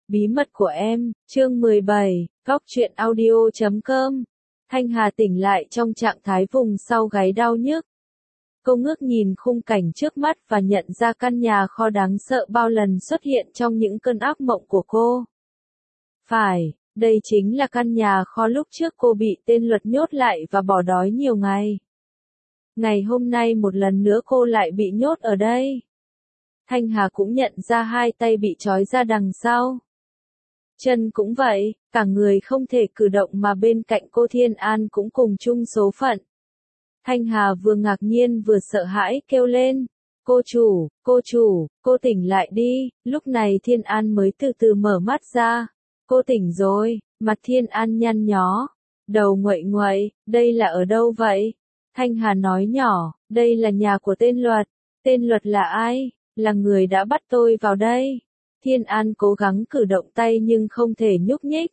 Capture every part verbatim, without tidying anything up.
Bí mật của em, chương mười bảy, góc truyện audio chấm com. Thanh Hà tỉnh lại trong trạng thái vùng sau gáy đau nhức. Cô ngước nhìn khung cảnh trước mắt và nhận ra căn nhà kho đáng sợ bao lần xuất hiện trong những cơn ác mộng của cô. Phải, đây chính là căn nhà kho lúc trước cô bị tên Luật nhốt lại và bỏ đói nhiều ngày. Ngày hôm nay một lần nữa cô lại bị nhốt ở đây. Thanh Hà cũng nhận ra hai tay bị trói ra đằng sau. Chân cũng vậy, cả người không thể cử động mà bên cạnh cô Thiên An cũng cùng chung số phận. Thanh Hà vừa ngạc nhiên vừa sợ hãi kêu lên, cô chủ, cô chủ, cô tỉnh lại đi, lúc này Thiên An mới từ từ mở mắt ra. Cô tỉnh rồi, mặt Thiên An nhăn nhó, đầu nguậy nguậy, đây là ở đâu vậy? Thanh Hà nói nhỏ, đây là nhà của tên Luật. Tên Luật là ai? Là người đã bắt tôi vào đây. Thiên An cố gắng cử động tay nhưng không thể nhúc nhích.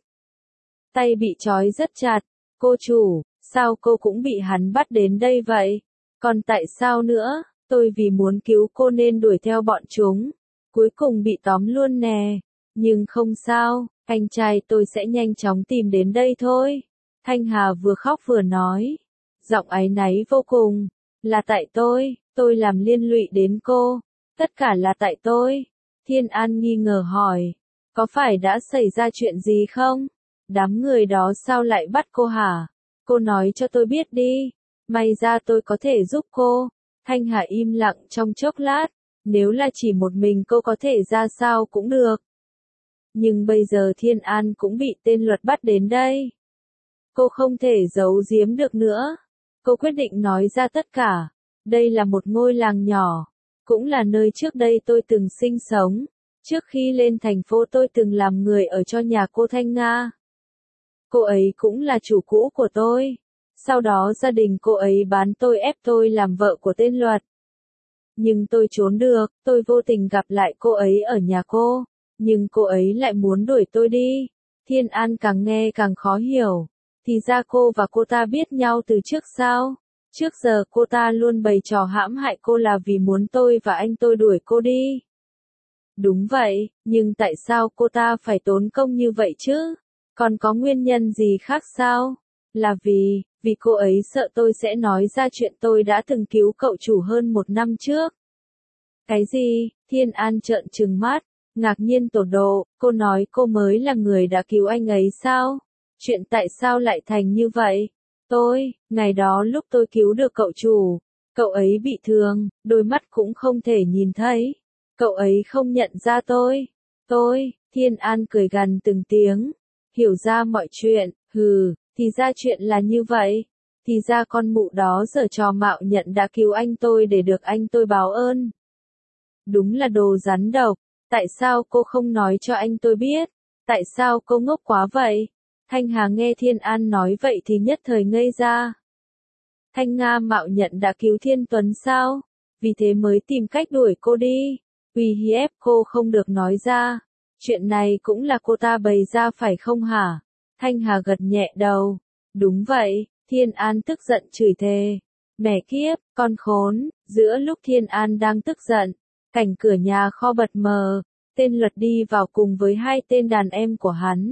Tay bị trói rất chặt. Cô chủ, sao cô cũng bị hắn bắt đến đây vậy? Còn tại sao nữa? Tôi vì muốn cứu cô nên đuổi theo bọn chúng. Cuối cùng bị tóm luôn nè. Nhưng không sao, anh trai tôi sẽ nhanh chóng tìm đến đây thôi. Thanh Hà vừa khóc vừa nói. Giọng áy náy vô cùng. Là tại tôi, tôi làm liên lụy đến cô. Tất cả là tại tôi. Thiên An nghi ngờ hỏi. Có phải đã xảy ra chuyện gì không? Đám người đó sao lại bắt cô hả? Cô nói cho tôi biết đi. May ra tôi có thể giúp cô. Thanh Hà im lặng trong chốc lát. Nếu là chỉ một mình cô có thể ra sao cũng được. Nhưng bây giờ Thiên An cũng bị tên Luật bắt đến đây. Cô không thể giấu giếm được nữa. Cô quyết định nói ra tất cả. Đây là một ngôi làng nhỏ. Cũng là nơi trước đây tôi từng sinh sống. Trước khi lên thành phố tôi từng làm người ở cho nhà cô Thanh Nga. Cô ấy cũng là chủ cũ của tôi. Sau đó gia đình cô ấy bán tôi ép tôi làm vợ của tên Luật. Nhưng tôi trốn được, tôi vô tình gặp lại cô ấy ở nhà cô. Nhưng cô ấy lại muốn đuổi tôi đi. Thiên An càng nghe càng khó hiểu. Thì ra cô và cô ta biết nhau từ trước sao? Trước giờ cô ta luôn bày trò hãm hại cô là vì muốn tôi và anh tôi đuổi cô đi. Đúng vậy, nhưng tại sao cô ta phải tốn công như vậy chứ? Còn có nguyên nhân gì khác sao? Là vì, vì cô ấy sợ tôi sẽ nói ra chuyện tôi đã từng cứu cậu chủ hơn một năm trước. Cái gì? Thiên An trợn trừng mắt, ngạc nhiên tột độ, cô nói cô mới là người đã cứu anh ấy sao? Chuyện tại sao lại thành như vậy? Tôi, ngày đó lúc tôi cứu được cậu chủ, cậu ấy bị thương, đôi mắt cũng không thể nhìn thấy. Cậu ấy không nhận ra tôi. Tôi, Thiên An cười gằn từng tiếng. Hiểu ra mọi chuyện, hừ, thì ra chuyện là như vậy. Thì ra con mụ đó giở trò mạo nhận đã cứu anh tôi để được anh tôi báo ơn. Đúng là đồ rắn độc. Tại sao cô không nói cho anh tôi biết? Tại sao cô ngốc quá vậy? Thanh Hà nghe Thiên An nói vậy thì nhất thời ngây ra. Thanh Nga mạo nhận đã cứu Thiên Tuấn sao? Vì thế mới tìm cách đuổi cô đi. Uy hiếp cô không được nói ra. Chuyện này cũng là cô ta bày ra phải không hả? Thanh Hà gật nhẹ đầu. Đúng vậy, Thiên An tức giận chửi thề. Mẹ kiếp, con khốn, giữa lúc Thiên An đang tức giận, cảnh cửa nhà kho bật mờ, tên Luật đi vào cùng với hai tên đàn em của hắn.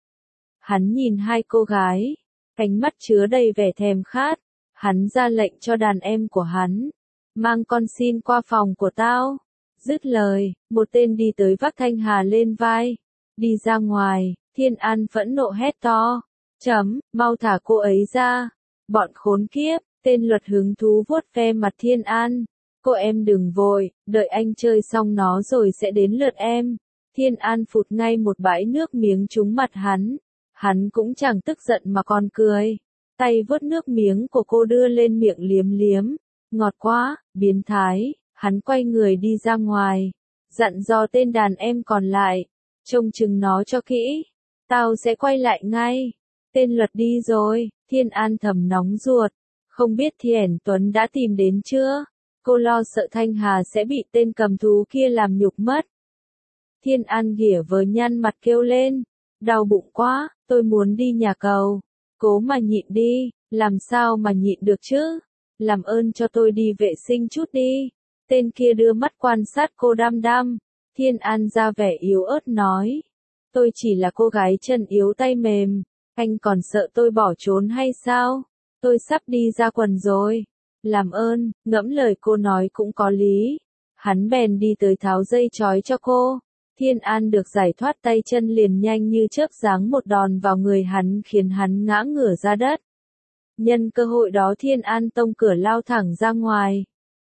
Hắn nhìn hai cô gái, cánh mắt chứa đầy vẻ thèm khát, hắn ra lệnh cho đàn em của hắn, mang con xin qua phòng của tao. Dứt lời, một tên đi tới vác Thanh Hà lên vai, đi ra ngoài. Thiên An phẫn nộ hét to, chấm, mau thả cô ấy ra, bọn khốn kiếp. Tên Luật hứng thú vuốt ve mặt Thiên An, cô em đừng vội, đợi anh chơi xong nó rồi sẽ đến lượt em. Thiên An phụt ngay một bãi nước miếng trúng mặt hắn, hắn cũng chẳng tức giận mà còn cười, tay vớt nước miếng của cô đưa lên miệng liếm liếm, ngọt quá, biến thái. Hắn quay người đi ra ngoài, dặn dò tên đàn em còn lại, trông chừng nó cho kỹ, tao sẽ quay lại ngay. Tên Luật đi rồi, Thiên An thầm nóng ruột, không biết Thiển Tuấn đã tìm đến chưa? Cô lo sợ Thanh Hà sẽ bị tên cầm thú kia làm nhục mất. Thiên An ghỉa với nhăn mặt kêu lên, đau bụng quá, tôi muốn đi nhà cầu. Cố mà nhịn đi, làm sao mà nhịn được chứ? Làm ơn cho tôi đi vệ sinh chút đi. Tên kia đưa mắt quan sát cô đăm đăm. Thiên An ra vẻ yếu ớt nói. Tôi chỉ là cô gái chân yếu tay mềm, anh còn sợ tôi bỏ trốn hay sao? Tôi sắp đi ra quần rồi. Làm ơn, ngẫm lời cô nói cũng có lý. Hắn bèn đi tới tháo dây trói cho cô. Thiên An được giải thoát tay chân liền nhanh như chớp giáng một đòn vào người hắn khiến hắn ngã ngửa ra đất. Nhân cơ hội đó Thiên An tông cửa lao thẳng ra ngoài.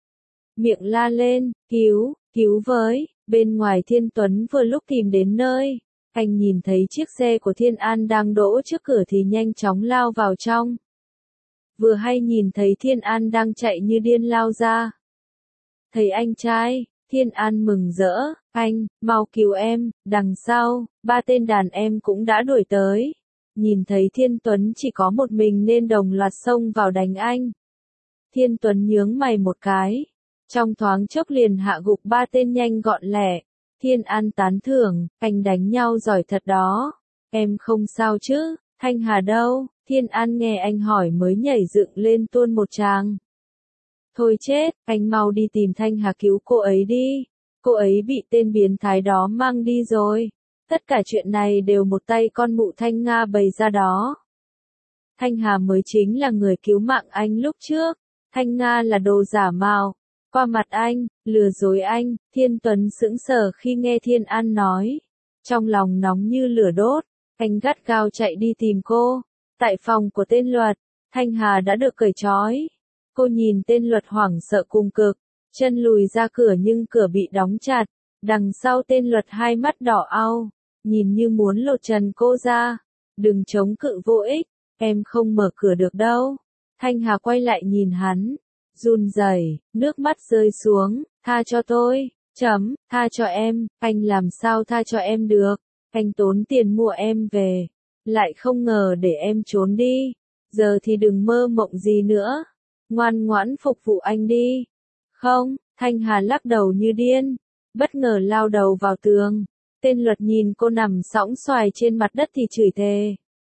Miệng la lên, cứu, cứu với, bên ngoài Thiên Tuấn vừa lúc tìm đến nơi. Anh nhìn thấy chiếc xe của Thiên An đang đỗ trước cửa thì nhanh chóng lao vào trong. Vừa hay nhìn thấy Thiên An đang chạy như điên lao ra. Thấy anh trai, Thiên An mừng rỡ, anh, mau cứu em, đằng sau, ba tên đàn em cũng đã đuổi tới. Nhìn thấy Thiên Tuấn chỉ có một mình nên đồng loạt xông vào đánh anh. Thiên Tuấn nhướng mày một cái. Trong thoáng chốc liền hạ gục ba tên nhanh gọn lẹ. Thiên An tán thưởng, anh đánh nhau giỏi thật đó. Em không sao chứ, Thanh Hà đâu? Thiên An nghe anh hỏi mới nhảy dựng lên tuôn một tràng. Thôi chết, anh mau đi tìm Thanh Hà cứu cô ấy đi. Cô ấy bị tên biến thái đó mang đi rồi. Tất cả chuyện này đều một tay con mụ Thanh Nga bày ra đó. Thanh Hà mới chính là người cứu mạng anh lúc trước. Thanh Nga là đồ giả mạo. Qua mặt anh, lừa dối anh. Thiên Tuấn sững sờ khi nghe Thiên An nói. Trong lòng nóng như lửa đốt. Anh gắt gao chạy đi tìm cô. Tại phòng của tên Luật, Thanh Hà đã được cởi trói. Cô nhìn tên Luật hoảng sợ cùng cực. Chân lùi ra cửa nhưng cửa bị đóng chặt. Đằng sau tên Luật hai mắt đỏ au. Nhìn như muốn lột trần cô ra. Đừng chống cự vô ích. Em không mở cửa được đâu. Thanh Hà quay lại nhìn hắn. Run rẩy, nước mắt rơi xuống. Tha cho tôi. Chấm, tha cho em. Anh làm sao tha cho em được. Anh tốn tiền mua em về. Lại không ngờ để em trốn đi. Giờ thì đừng mơ mộng gì nữa. Ngoan ngoãn phục vụ anh đi. Không, Thanh Hà lắc đầu như điên. Bất ngờ lao đầu vào tường. Tên Luật nhìn cô nằm sõng xoài trên mặt đất thì chửi thề.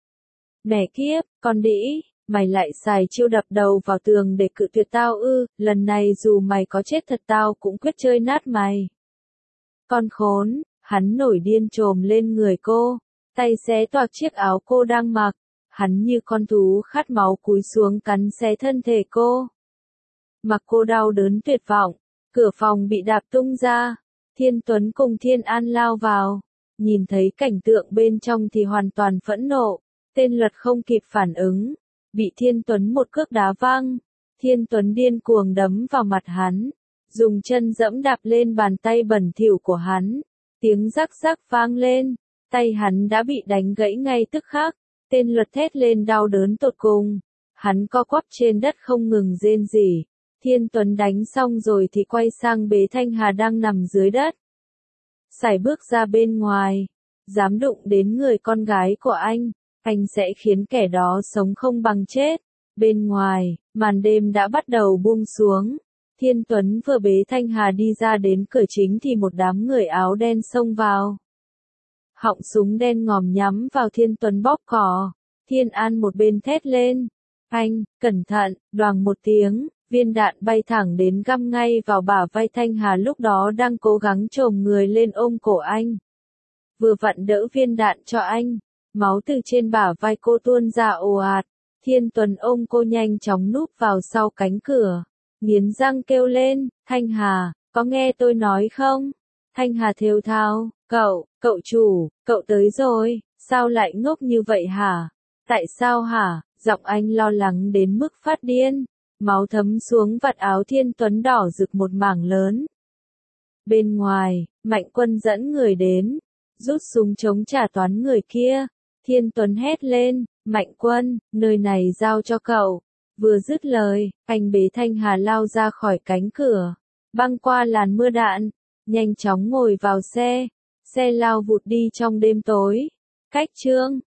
Mẹ kiếp, con đĩ, mày lại xài chiêu đập đầu vào tường để cự tuyệt tao ư, lần này dù mày có chết thật tao cũng quyết chơi nát mày. Con khốn, hắn nổi điên trồm lên người cô, tay xé toạc chiếc áo cô đang mặc, hắn như con thú khát máu cúi xuống cắn xé thân thể cô. Mặc cô đau đớn tuyệt vọng, cửa phòng bị đạp tung ra, Thiên Tuấn cùng Thiên An lao vào, nhìn thấy cảnh tượng bên trong thì hoàn toàn phẫn nộ, tên Luật không kịp phản ứng, bị Thiên Tuấn một cước đá văng, Thiên Tuấn điên cuồng đấm vào mặt hắn, dùng chân dẫm đạp lên bàn tay bẩn thỉu của hắn, tiếng rắc rắc vang lên, tay hắn đã bị đánh gãy ngay tức khắc, tên Luật thét lên đau đớn tột cùng, hắn co quắp trên đất không ngừng rên rỉ. Thiên Tuấn đánh xong rồi thì quay sang bế Thanh Hà đang nằm dưới đất. Sải bước ra bên ngoài, dám đụng đến người con gái của anh, anh sẽ khiến kẻ đó sống không bằng chết. Bên ngoài, màn đêm đã bắt đầu buông xuống. Thiên Tuấn vừa bế Thanh Hà đi ra đến cửa chính thì một đám người áo đen xông vào. Họng súng đen ngòm nhắm vào Thiên Tuấn bóp cò. Thiên An một bên thét lên. Anh, cẩn thận, đoàng một tiếng. Viên đạn bay thẳng đến găm ngay vào bả vai Thanh Hà lúc đó đang cố gắng chồm người lên ôm cổ anh. Vừa vặn đỡ viên đạn cho anh, máu từ trên bả vai cô tuôn ra ồ ạt. Thiên Tuấn ôm cô nhanh chóng núp vào sau cánh cửa, nghiến răng kêu lên, Thanh Hà, có nghe tôi nói không? Thanh Hà thều thào, cậu, cậu chủ, cậu tới rồi, sao lại ngốc như vậy hả? Tại sao hả? Giọng anh lo lắng đến mức phát điên. Máu thấm xuống vạt áo Thiên Tuấn đỏ rực một mảng lớn. Bên ngoài, Mạnh Quân dẫn người đến, rút súng chống trả toán người kia. Thiên Tuấn hét lên, Mạnh Quân, nơi này giao cho cậu. Vừa dứt lời, anh bế Thanh Hà lao ra khỏi cánh cửa, băng qua làn mưa đạn, nhanh chóng ngồi vào xe. Xe lao vụt đi trong đêm tối. Cách chương